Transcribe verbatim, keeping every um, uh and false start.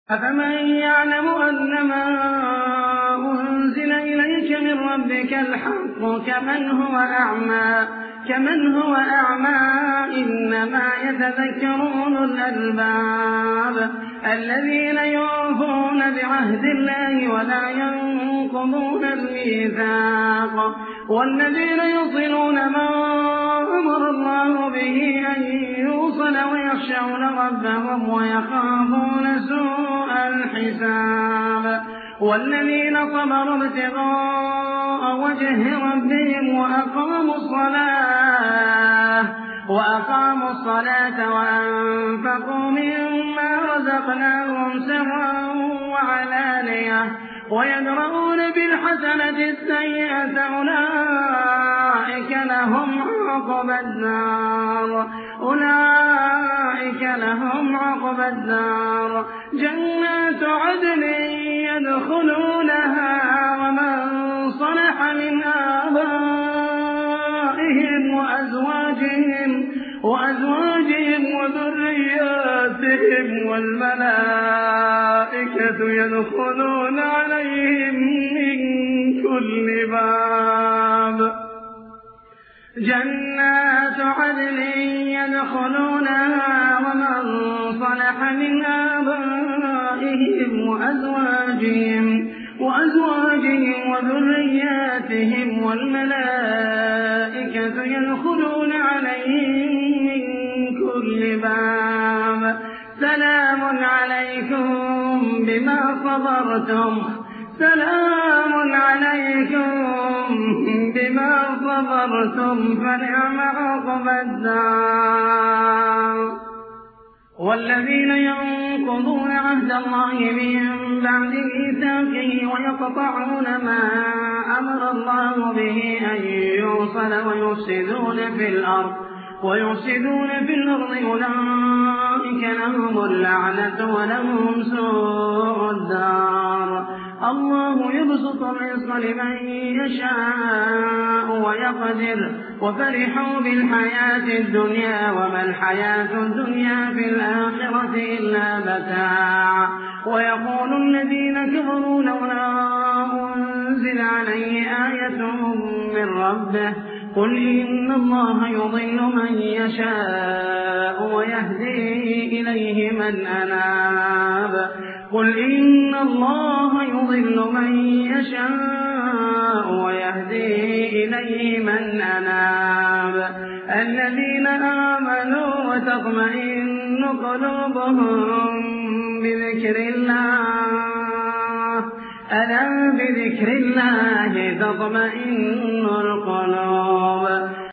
أفمن يعلم أنما أنزل إليك من ربك الحق كمن هو أعمى كمن هو أعمى إنما يتذكر أولو الألباب الذين يوفون بعهد الله ولا ينقضون الميثاق والذين يصلون ما أمر الله به أن يوصل ويخشون ربهم ويخافون سوء الحساب والذين صبروا ابتغاء وجه ربهم وأقاموا الصلاة وأقاموا الصلاة وأنفقوا مما رزقناهم سرا وعلانية ويدرؤون بالحسنة السيئة أولئك لهم عقبى الدار أولئك لهم عقبى الدار جنات عدن يدخلونها ومن صلح من آبائهم وأزواجهم وأزواجهم وذرياتهم والملائكة يدخلون عليهم من كل باب جنات عدن يدخلونها ومن صلح من آبائهم وأزواجهم وأزواجهم وذرياتهم والملائكة يدخلون عليهم من كل باب سلام عليكم بما صبرتم سلام عليكم بما صبرتم فنعم عقبى الدار والذين ينقضون عهد الله من بعد ميثاقه ويقطعون ما أمر الله به أن يوصل ويفسدون في الأرض ويفسدون في الأرض أولئك لهم اللعنة ولهم سوء الدار الله يبسط الرزق لمن يشاء ويقدر وفرحوا بالحياة الدنيا وما الحياة الدنيا في الآخرة إلا متاع ويقول الذين كفروا لولا أنزل عليه آية من ربه قل إن الله يضل من يشاء ويهدي إليه من أناب قل إن الله يضل من يشاء ويهدي إليه من أناب الذين آمنوا وتطمئن قلوبهم بذكر الله ألا بذكر الله تطمئن القلوب